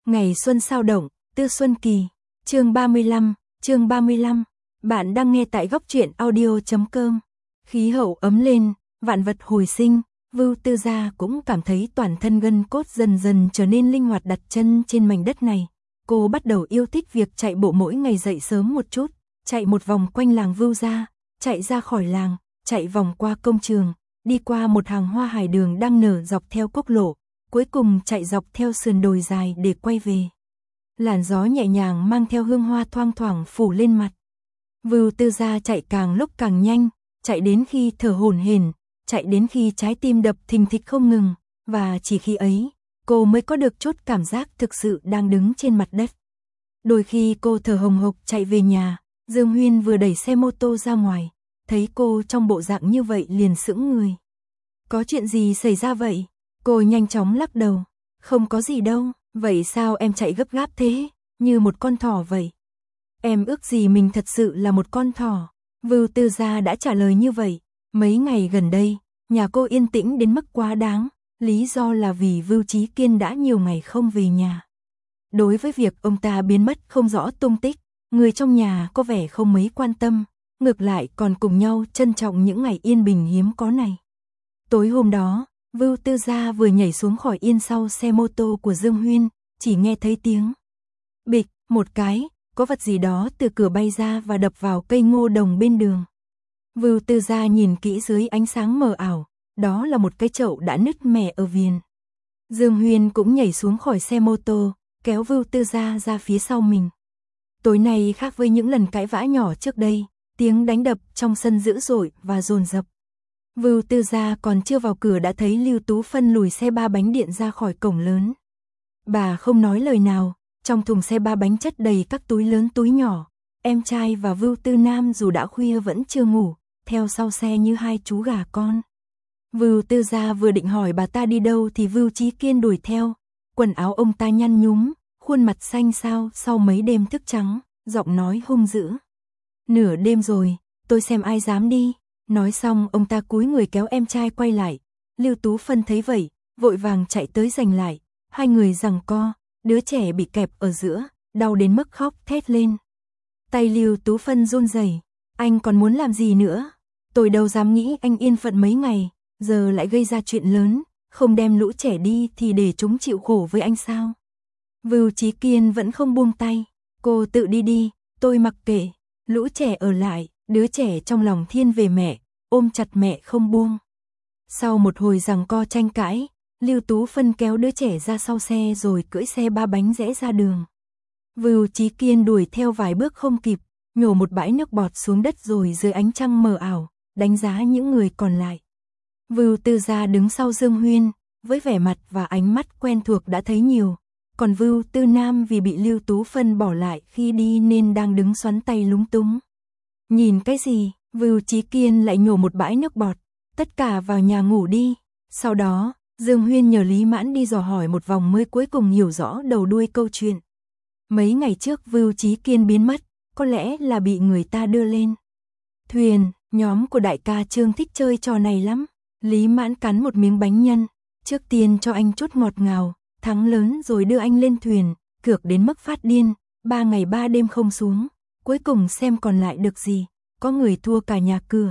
Ngày xuân sao động, Tư Xuân Kỳ, chương 35, bạn đang nghe tại góc truyện audio.com. Khí hậu ấm lên, vạn vật hồi sinh, Vưu Tư Gia cũng cảm thấy toàn thân gân cốt dần dần trở nên linh hoạt đặt chân trên mảnh đất này. Cô bắt đầu yêu thích việc chạy bộ mỗi ngày dậy sớm một chút, chạy một vòng quanh làng Vưu Gia, chạy ra khỏi làng, chạy vòng qua công trường, đi qua một hàng hoa hải đường đang nở dọc theo quốc lộ, cuối cùng chạy dọc theo sườn đồi dài để quay về. Làn gió nhẹ nhàng mang theo hương hoa thoang thoảng phủ lên mặt. Vưu Tư Gia chạy càng lúc càng nhanh, chạy đến khi thở hổn hển, chạy đến khi trái tim đập thình thịch không ngừng, và chỉ khi ấy, cô mới có được chút cảm giác thực sự đang đứng trên mặt đất. Đôi khi cô thở hồng hộc chạy về nhà, Dương Huyên vừa đẩy xe mô tô ra ngoài, thấy cô trong bộ dạng như vậy liền sững người. Có chuyện gì xảy ra vậy? Cô nhanh chóng lắc đầu. Không có gì đâu, vậy sao em chạy gấp gáp thế, như một con thỏ vậy? Em ước gì mình thật sự là một con thỏ. Vưu Tư Gia đã trả lời như vậy. Mấy ngày gần đây, nhà cô yên tĩnh đến mức quá đáng, lý do là vì Vưu Chí Kiên đã nhiều ngày không về nhà. Đối với việc ông ta biến mất không rõ tung tích, người trong nhà có vẻ không mấy quan tâm, ngược lại còn cùng nhau trân trọng những ngày yên bình hiếm có này. Tối hôm đó, Vưu Tư Gia vừa nhảy xuống khỏi yên sau xe mô tô của Dương Huyên, chỉ nghe thấy tiếng bịch một cái, có vật gì đó từ cửa bay ra và đập vào cây ngô đồng bên đường. Vưu Tư Gia nhìn kỹ dưới ánh sáng mờ ảo, đó là một cái chậu đã nứt mẻ ở viền. Dương Huyên cũng nhảy xuống khỏi xe mô tô, kéo Vưu Tư Gia ra phía sau mình. Tối nay khác với những lần cãi vã nhỏ trước đây, tiếng đánh đập trong sân dữ dội và dồn dập. Vưu Tư Gia còn chưa vào cửa đã thấy Lưu Tú Phân lùi xe ba bánh điện ra khỏi cổng lớn. Bà không nói lời nào, trong thùng xe ba bánh chất đầy các túi lớn túi nhỏ. Em trai và Vưu Tư Nam dù đã khuya vẫn chưa ngủ, theo sau xe như hai chú gà con. Vưu Tư Gia vừa định hỏi bà ta đi đâu thì Vưu Chí Kiên đuổi theo. Quần áo ông ta nhăn nhúm, khuôn mặt xanh xao sau mấy đêm thức trắng, giọng nói hung dữ. Nửa đêm rồi, tôi xem ai dám đi. Nói xong ông ta cúi người kéo em trai quay lại. Lưu Tú Phân thấy vậy, vội vàng chạy tới giành lại. Hai người giằng co, đứa trẻ bị kẹp ở giữa, đau đến mức khóc thét lên. Tay Lưu Tú Phân run rẩy. Anh còn muốn làm gì nữa? Tôi đâu dám nghĩ anh yên phận mấy ngày, giờ lại gây ra chuyện lớn, không đem lũ trẻ đi thì để chúng chịu khổ với anh sao? Vưu Chí Kiên vẫn không buông tay. Cô tự đi đi, tôi mặc kệ. Lũ trẻ ở lại. Đứa trẻ trong lòng thiên về mẹ, ôm chặt mẹ không buông. Sau một hồi giằng co tranh cãi, Lưu Tú Phân kéo đứa trẻ ra sau xe rồi cưỡi xe ba bánh rẽ ra đường. Vưu Chí Kiên đuổi theo vài bước không kịp, nhổ một bãi nước bọt xuống đất rồi dưới ánh trăng mờ ảo, đánh giá những người còn lại. Vưu Tư Gia đứng sau Dương Huyên, với vẻ mặt và ánh mắt quen thuộc đã thấy nhiều, còn Vưu Tư Nam vì bị Lưu Tú Phân bỏ lại khi đi nên đang đứng xoắn tay lúng túng. Nhìn cái gì? Vưu Chí Kiên lại nhổ một bãi nước bọt. Tất cả vào nhà ngủ đi. Sau đó, Dương Huyên nhờ Lý Mãn đi dò hỏi một vòng mới cuối cùng hiểu rõ đầu đuôi câu chuyện. Mấy ngày trước Vưu Chí Kiên biến mất, có lẽ là bị người ta đưa lên thuyền. Nhóm của đại ca Trương thích chơi trò này lắm. Lý Mãn cắn một miếng bánh nhân. Trước tiên cho anh chút ngọt ngào, thắng lớn rồi đưa anh lên thuyền, cược đến mức phát điên, 3 ngày 3 đêm không xuống. Cuối cùng xem còn lại được gì, có người thua cả nhà cửa.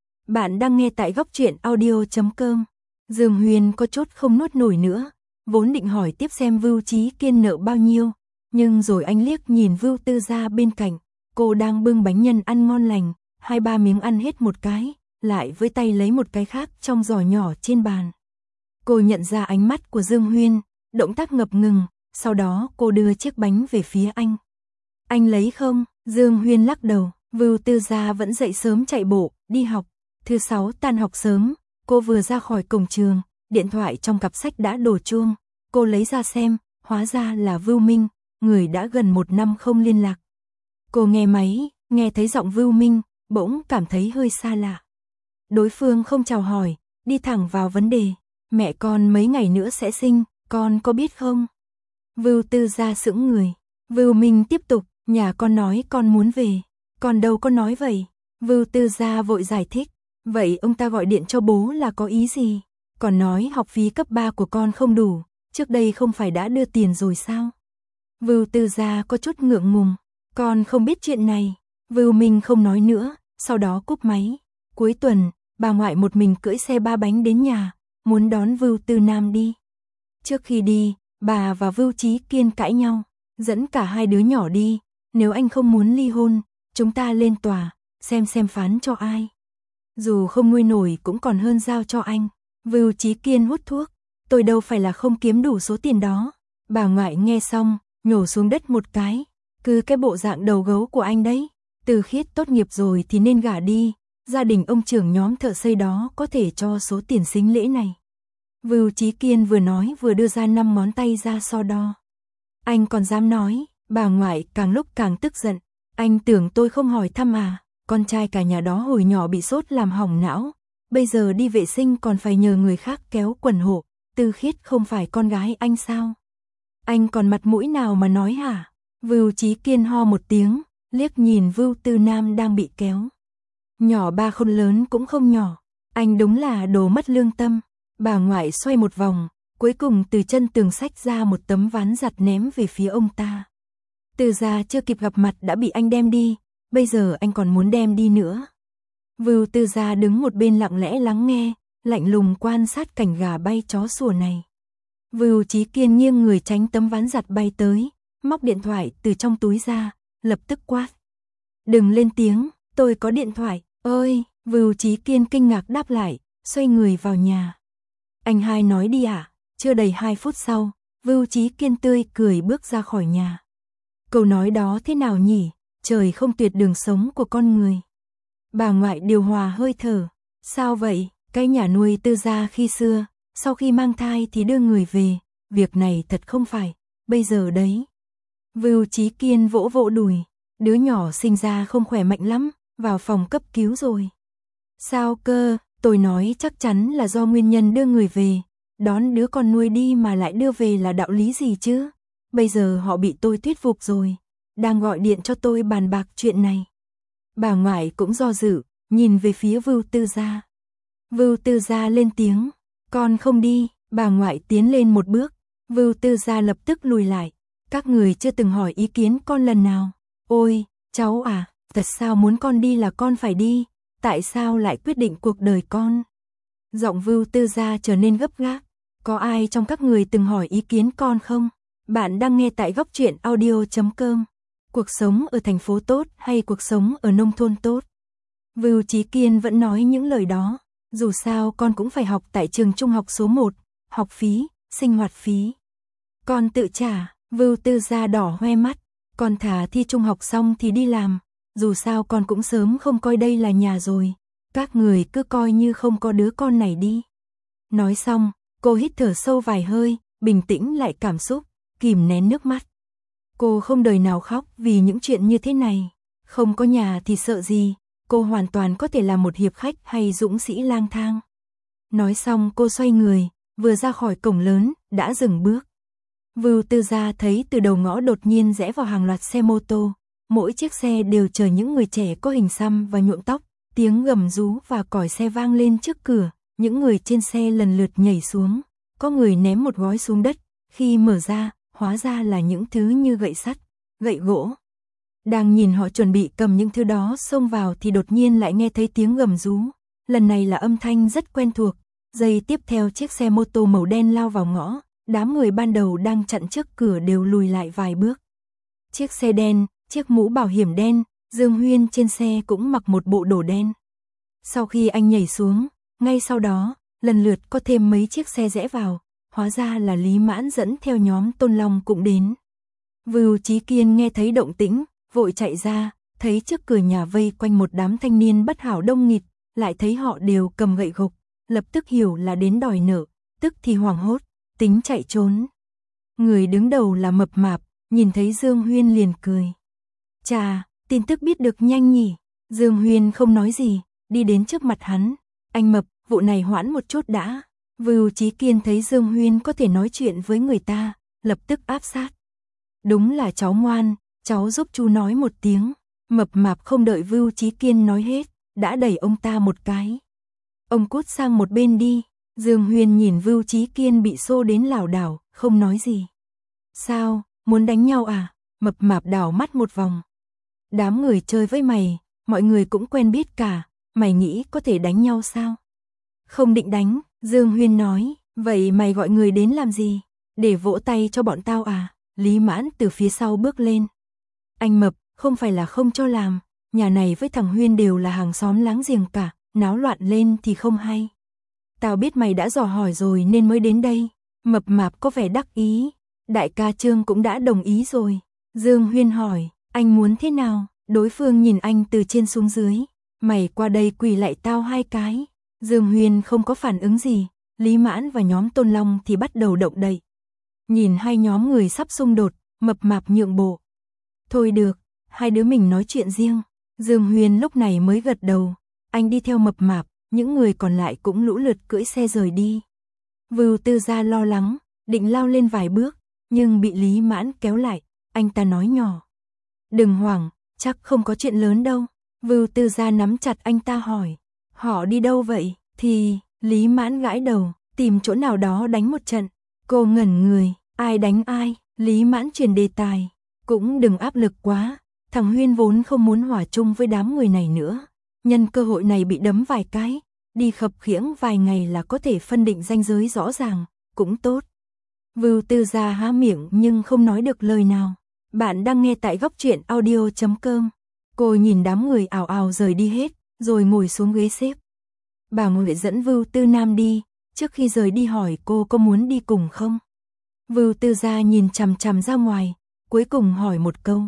Bạn đang nghe tại góc truyện audio.com. Dương Huyên có chút không nuốt nổi nữa, vốn định hỏi tiếp xem Vưu Chí Kiên nợ bao nhiêu, nhưng rồi anh liếc nhìn Vưu Tư Gia bên cạnh, cô đang bưng bánh nhân ăn ngon lành, 2-3 miếng ăn hết một cái, lại với tay lấy một cái khác trong giỏ nhỏ trên bàn. Cô nhận ra ánh mắt của Dương Huyên, động tác ngập ngừng, sau đó cô đưa chiếc bánh về phía anh. Anh lấy không? Dương Huyên lắc đầu. Vưu Tư Gia vẫn dậy sớm chạy bộ, đi học. Thứ 6 tan học sớm, cô vừa ra khỏi cổng trường, điện thoại trong cặp sách đã đổ chuông. Cô lấy ra xem, hóa ra là Vưu Minh, người đã gần 1 năm không liên lạc. Cô nghe máy, nghe thấy giọng Vưu Minh, bỗng cảm thấy hơi xa lạ. Đối phương không chào hỏi, đi thẳng vào vấn đề. Mẹ con mấy ngày nữa sẽ sinh, con có biết không? Vưu Tư Gia sững người. Vưu Minh tiếp tục. Nhà con nói con muốn về, con đâu có nói vậy. Vưu Tư Gia vội giải thích. Vậy ông ta gọi điện cho bố là có ý gì? Còn nói học phí cấp 3 của con không đủ, trước đây không phải đã đưa tiền rồi sao? Vưu Tư Gia có chút ngượng ngùng, con không biết chuyện này. Vưu Minh không nói nữa, sau đó cúp máy. Cuối tuần, bà ngoại một mình cưỡi xe 3 bánh đến nhà, muốn đón Vưu Tư Nam đi. Trước khi đi, bà và Vưu Chí Kiên cãi nhau, dẫn cả hai đứa nhỏ đi, nếu anh không muốn ly hôn, chúng ta lên tòa, xem phán cho ai. Dù không nuôi nổi cũng còn hơn giao cho anh. Vưu Chí Kiên hút thuốc, tôi đâu phải là không kiếm đủ số tiền đó. Bà ngoại nghe xong, nhổ xuống đất một cái, cứ cái bộ dạng đầu gấu của anh đấy. Từ Khiết tốt nghiệp rồi thì nên gả đi, gia đình ông trưởng nhóm thợ xây đó có thể cho số tiền sính lễ này. Vưu Chí Kiên vừa nói vừa đưa ra 5 ngón tay ra so đo. Anh còn dám nói, bà ngoại càng lúc càng tức giận. Anh tưởng tôi không hỏi thăm à, con trai cả nhà đó hồi nhỏ bị sốt làm hỏng não. Bây giờ đi vệ sinh còn phải nhờ người khác kéo quần hộ. Từ Khiết không phải con gái anh sao? Anh còn mặt mũi nào mà nói hả? Vưu Chí Kiên ho một tiếng, liếc nhìn Vưu Tư Nam đang bị kéo. Nhỏ ba không lớn cũng không nhỏ, anh đúng là đồ mất lương tâm. Bà ngoại xoay một vòng, cuối cùng từ chân tường xách ra một tấm ván giặt ném về phía ông ta. Từ Gia chưa kịp gặp mặt đã bị anh đem đi, bây giờ anh còn muốn đem đi nữa. Vưu Tư Gia đứng một bên lặng lẽ lắng nghe, lạnh lùng quan sát cảnh gà bay chó sủa này. Vưu Chí Kiên nghiêng người tránh tấm ván giặt bay tới, móc điện thoại từ trong túi ra, lập tức quát. Đừng lên tiếng, tôi có điện thoại. Ơi, Vưu Chí Kiên kinh ngạc đáp lại, xoay người vào nhà. Anh hai nói đi ạ. Chưa đầy 2 phút sau, Vưu Chí Kiên tươi cười bước ra khỏi nhà. Câu nói đó thế nào nhỉ? Trời không tuyệt đường sống của con người. Bà ngoại điều hòa hơi thở. Sao vậy? Cái nhà nuôi Tư Gia khi xưa, sau khi mang thai thì đưa người về. Việc này thật không phải. Bây giờ đấy. Vưu Chí Kiên vỗ vỗ đùi. Đứa nhỏ sinh ra không khỏe mạnh lắm, vào phòng cấp cứu rồi. Sao cơ? Tôi nói chắc chắn là do nguyên nhân đưa người về. Đón đứa con nuôi đi mà lại đưa về là đạo lý gì chứ? Bây giờ họ bị tôi thuyết phục rồi, đang gọi điện cho tôi bàn bạc chuyện này. Bà ngoại cũng do dự, nhìn về phía Vưu Tư Gia. Vưu Tư Gia lên tiếng, con không đi. Bà ngoại tiến lên một bước, Vưu Tư Gia lập tức lùi lại. Các người chưa từng hỏi ý kiến con lần nào. Ôi, cháu à, thật sao muốn con đi là con phải đi, tại sao lại quyết định cuộc đời con? Giọng Vưu Tư Gia trở nên gấp gáp. Có ai trong các người từng hỏi ý kiến con không? Bạn đang nghe tại góc truyện audio.com. Cuộc sống ở thành phố tốt hay cuộc sống ở nông thôn tốt? Vưu Chí Kiên vẫn nói những lời đó. Dù sao con cũng phải học tại trường trung học số 1, học phí, sinh hoạt phí. Con tự trả. Vưu Tư Gia đỏ hoe mắt. Con thà thi trung học xong thì đi làm. Dù sao con cũng sớm không coi đây là nhà rồi. Các người cứ coi như không có đứa con này đi. Nói xong, cô hít thở sâu vài hơi, bình tĩnh lại cảm xúc, kìm nén nước mắt. Cô không đời nào khóc vì những chuyện như thế này. Không có nhà thì sợ gì, cô hoàn toàn có thể là một hiệp khách hay dũng sĩ lang thang. Nói xong cô xoay người, vừa ra khỏi cổng lớn, đã dừng bước. Vưu Tư Gia thấy từ đầu ngõ đột nhiên rẽ vào hàng loạt xe mô tô. Mỗi chiếc xe đều chở những người trẻ có hình xăm và nhuộm tóc. Tiếng gầm rú và còi xe vang lên trước cửa. Những người trên xe lần lượt nhảy xuống. Có người ném một gói xuống đất. Khi mở ra, hóa ra là những thứ như gậy sắt, gậy gỗ. Đang nhìn họ chuẩn bị cầm những thứ đó xông vào thì đột nhiên lại nghe thấy tiếng gầm rú. Lần này là âm thanh rất quen thuộc. Giây tiếp theo chiếc xe mô tô màu đen lao vào ngõ. Đám người ban đầu đang chặn trước cửa đều lùi lại vài bước. Chiếc xe đen, chiếc mũ bảo hiểm đen, Dương Huyên trên xe cũng mặc một bộ đồ đen. Sau khi anh nhảy xuống, ngay sau đó, lần lượt có thêm mấy chiếc xe rẽ vào, hóa ra là Lý Mãn dẫn theo nhóm Tôn Long cũng đến. Vưu Chí Kiên nghe thấy động tĩnh, vội chạy ra, thấy trước cửa nhà vây quanh một đám thanh niên bất hảo đông nghịt, lại thấy họ đều cầm gậy gộc, lập tức hiểu là đến đòi nợ, tức thì hoảng hốt, tính chạy trốn. Người đứng đầu là Mập Mạp, nhìn thấy Dương Huyên liền cười. Chà, tin tức biết được nhanh nhỉ. Dương Huyên không nói gì, đi đến trước mặt hắn. Anh Mập, vụ này hoãn một chút đã. Vưu Chí Kiên thấy Dương Huyên có thể nói chuyện với người ta, lập tức áp sát. Đúng là cháu ngoan, cháu giúp chú nói một tiếng. Mập Mạp không đợi Vưu Chí Kiên nói hết, đã đẩy ông ta một cái. Ông cút sang một bên đi. Dương Huyên nhìn Vưu Chí Kiên bị xô đến lảo đảo, không nói gì. Sao, muốn đánh nhau à? Mập mạp đảo mắt một vòng. Đám người chơi với mày, mọi người cũng quen biết cả, mày nghĩ có thể đánh nhau sao? Không định đánh, Dương Huyên nói, vậy mày gọi người đến làm gì? Để vỗ tay cho bọn tao à? Lý Mãn từ phía sau bước lên. Anh Mập, không phải là không cho làm, nhà này với thằng Huyên đều là hàng xóm láng giềng cả, náo loạn lên thì không hay. Tao biết mày đã dò hỏi rồi nên mới đến đây. Mập mạp có vẻ đắc ý. Đại ca Trương cũng đã đồng ý rồi. Dương Huyên hỏi, anh muốn thế nào? Đối phương nhìn anh từ trên xuống dưới. Mày qua đây quỳ lại tao 2 cái. Dương Huyên không có phản ứng gì. Lý Mãn và nhóm Tôn Long thì bắt đầu động đậy. Nhìn hai nhóm người sắp xung đột, mập mạp nhượng bộ. Thôi được, hai đứa mình nói chuyện riêng. Dương Huyên lúc này mới gật đầu. Anh đi theo mập mạp, những người còn lại cũng lũ lượt cưỡi xe rời đi. Vưu Tư Gia lo lắng, định lao lên vài bước, nhưng bị Lý Mãn kéo lại. Anh ta nói nhỏ. Đừng hoảng, chắc không có chuyện lớn đâu. Vưu Tư Gia nắm chặt anh ta hỏi. Họ đi đâu vậy? Thì, Lý Mãn gãi đầu, tìm chỗ nào đó đánh một trận. Cô ngẩn người, ai đánh ai? Lý Mãn chuyển đề tài. Cũng đừng áp lực quá, thằng Huyên vốn không muốn hòa chung với đám người này nữa. Nhân cơ hội này bị đấm vài cái, đi khập khiễng vài ngày là có thể phân định ranh giới rõ ràng, cũng tốt. Vưu Tư Gia há miệng nhưng không nói được lời nào. Bạn đang nghe tại góc truyện audio.com. Cô nhìn đám người ào ào rời đi hết, rồi ngồi xuống ghế xếp. Bà Nguyệt dẫn Vưu Tư Nam đi, trước khi rời đi hỏi cô có muốn đi cùng không. Vưu Tư Gia nhìn chằm chằm ra ngoài, cuối cùng hỏi một câu.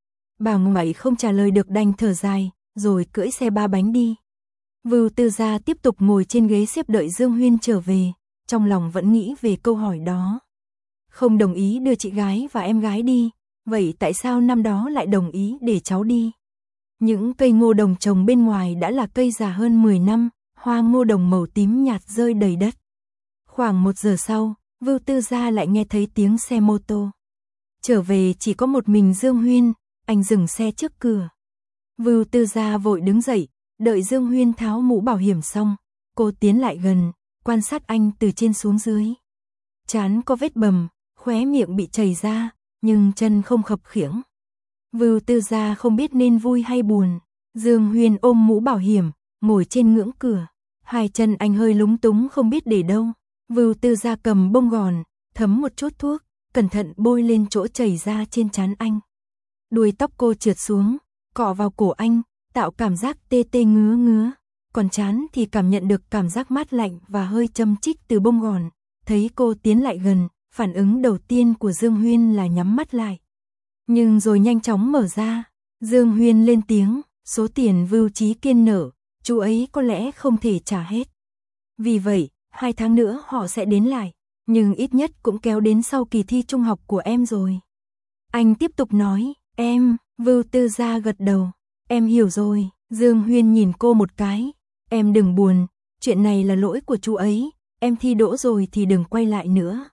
Bà Nguyệt không trả lời được đành thở dài, rồi cưỡi xe 3 bánh đi. Vưu Tư Gia tiếp tục ngồi trên ghế xếp đợi Dương Huyên trở về, trong lòng vẫn nghĩ về câu hỏi đó. Không đồng ý đưa chị gái và em gái đi, vậy tại sao năm đó lại đồng ý để cháu đi? Những cây ngô đồng trồng bên ngoài đã là cây già hơn 10 năm, hoa ngô đồng màu tím nhạt rơi đầy đất. Khoảng 1 giờ sau, Vưu Tư Gia lại nghe thấy tiếng xe mô tô. Trở về chỉ có một mình Dương Huyên, anh dừng xe trước cửa. Vưu Tư Gia vội đứng dậy, đợi Dương Huyên tháo mũ bảo hiểm xong, cô tiến lại gần, quan sát anh từ trên xuống dưới. Trán có vết bầm, khóe miệng bị chảy ra, nhưng chân không khập khiễng. Vưu Tư Gia không biết nên vui hay buồn. Dương Huyên ôm mũ bảo hiểm, ngồi trên ngưỡng cửa. Hai chân anh hơi lúng túng không biết để đâu. Vưu Tư Gia cầm bông gòn, thấm một chút thuốc, cẩn thận bôi lên chỗ chảy ra trên trán anh. Đuôi tóc cô trượt xuống, cọ vào cổ anh, tạo cảm giác tê tê ngứa ngứa. Còn trán thì cảm nhận được cảm giác mát lạnh và hơi châm chích từ bông gòn. Thấy cô tiến lại gần, phản ứng đầu tiên của Dương Huyên là nhắm mắt lại. Nhưng rồi nhanh chóng mở ra. Dương Huyên lên tiếng, số tiền Vưu Chí Kiên nợ, chú ấy có lẽ không thể trả hết. Vì vậy, 2 tháng nữa họ sẽ đến lại, nhưng ít nhất cũng kéo đến sau kỳ thi trung học của em rồi. Anh tiếp tục nói, em, Vưu Tư Gia gật đầu, em hiểu rồi. Dương Huyên nhìn cô một cái, em đừng buồn, chuyện này là lỗi của chú ấy, em thi đỗ rồi thì đừng quay lại nữa.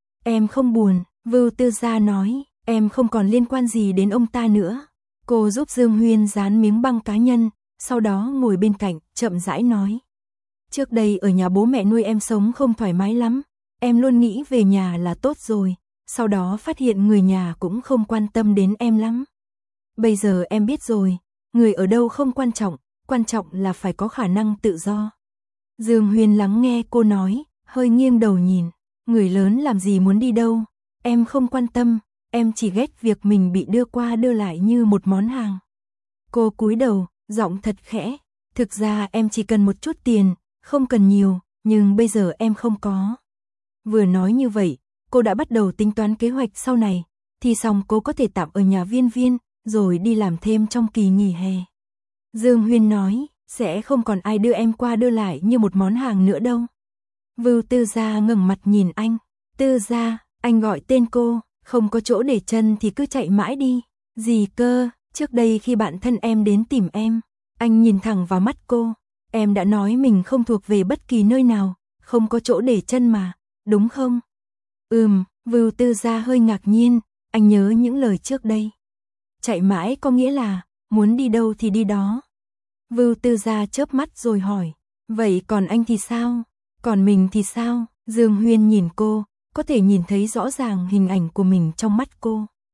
Em không buồn, Vưu Tư Gia nói, em không còn liên quan gì đến ông ta nữa. Cô giúp Dương Huyên dán miếng băng cá nhân, sau đó ngồi bên cạnh, chậm rãi nói. Trước đây ở nhà bố mẹ nuôi em sống không thoải mái lắm, em luôn nghĩ về nhà là tốt rồi, sau đó phát hiện người nhà cũng không quan tâm đến em lắm. Bây giờ em biết rồi, người ở đâu không quan trọng là phải có khả năng tự do. Dương Huyên lắng nghe cô nói, hơi nghiêng đầu nhìn, người lớn làm gì muốn đi đâu, em không quan tâm, em chỉ ghét việc mình bị đưa qua đưa lại như một món hàng. Cô cúi đầu, giọng thật khẽ, thực ra em chỉ cần một chút tiền, không cần nhiều, nhưng bây giờ em không có. Vừa nói như vậy, cô đã bắt đầu tính toán kế hoạch sau này, thì xong cô có thể tạm ở nhà Viên Viên, rồi đi làm thêm trong kỳ nghỉ hè. Dương Huyên nói, sẽ không còn ai đưa em qua đưa lại như một món hàng nữa đâu. Vưu Tư Gia ngẩng mặt nhìn anh, Tư Gia, anh gọi tên cô, không có chỗ để chân thì cứ chạy mãi đi. Gì cơ, trước đây khi bạn thân em đến tìm em, anh nhìn thẳng vào mắt cô, em đã nói mình không thuộc về bất kỳ nơi nào, không có chỗ để chân mà, đúng không? Vưu Tư Gia hơi ngạc nhiên, anh nhớ những lời trước đây. Chạy mãi có nghĩa là, muốn đi đâu thì đi đó. Vưu Tư Gia chớp mắt rồi hỏi, vậy còn anh thì sao? Còn mình thì sao? Dương Huyên nhìn cô, có thể nhìn thấy rõ ràng hình ảnh của mình trong mắt cô.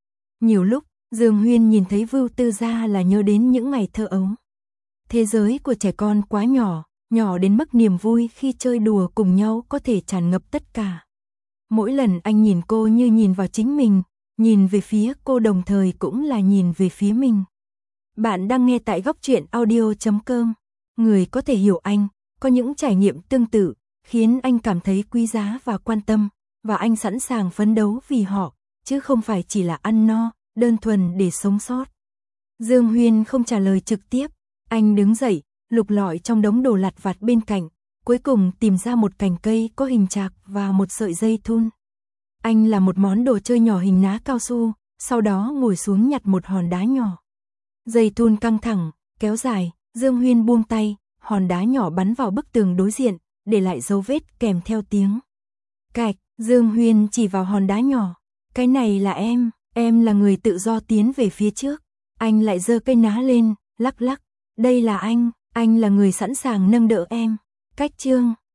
Nhiều lúc, Dương Huyên nhìn thấy Vưu Tư Gia là nhớ đến những ngày thơ ấu. Thế giới của trẻ con quá nhỏ, nhỏ đến mức niềm vui khi chơi đùa cùng nhau có thể tràn ngập tất cả. Mỗi lần anh nhìn cô như nhìn vào chính mình, nhìn về phía cô đồng thời cũng là nhìn về phía mình. Bạn đang nghe tại góc truyện audio.com. Người có thể hiểu anh, có những trải nghiệm tương tự, khiến anh cảm thấy quý giá và quan tâm, và anh sẵn sàng phấn đấu vì họ, chứ không phải chỉ là ăn no, đơn thuần để sống sót. Dương Huyên không trả lời trực tiếp, anh đứng dậy, lục lọi trong đống đồ lặt vặt bên cạnh, cuối cùng tìm ra một cành cây có hình trạc và một sợi dây thun. Anh làm một món đồ chơi nhỏ hình ná cao su, sau đó ngồi xuống nhặt một hòn đá nhỏ. Dây thun căng thẳng, kéo dài, Dương Huyên buông tay, hòn đá nhỏ bắn vào bức tường đối diện, để lại dấu vết kèm theo tiếng cạch. Dương Huyên chỉ vào hòn đá nhỏ, cái này là em là người tự do tiến về phía trước. Anh lại giơ cây ná lên, lắc lắc, đây là anh là người sẵn sàng nâng đỡ em. Cách chương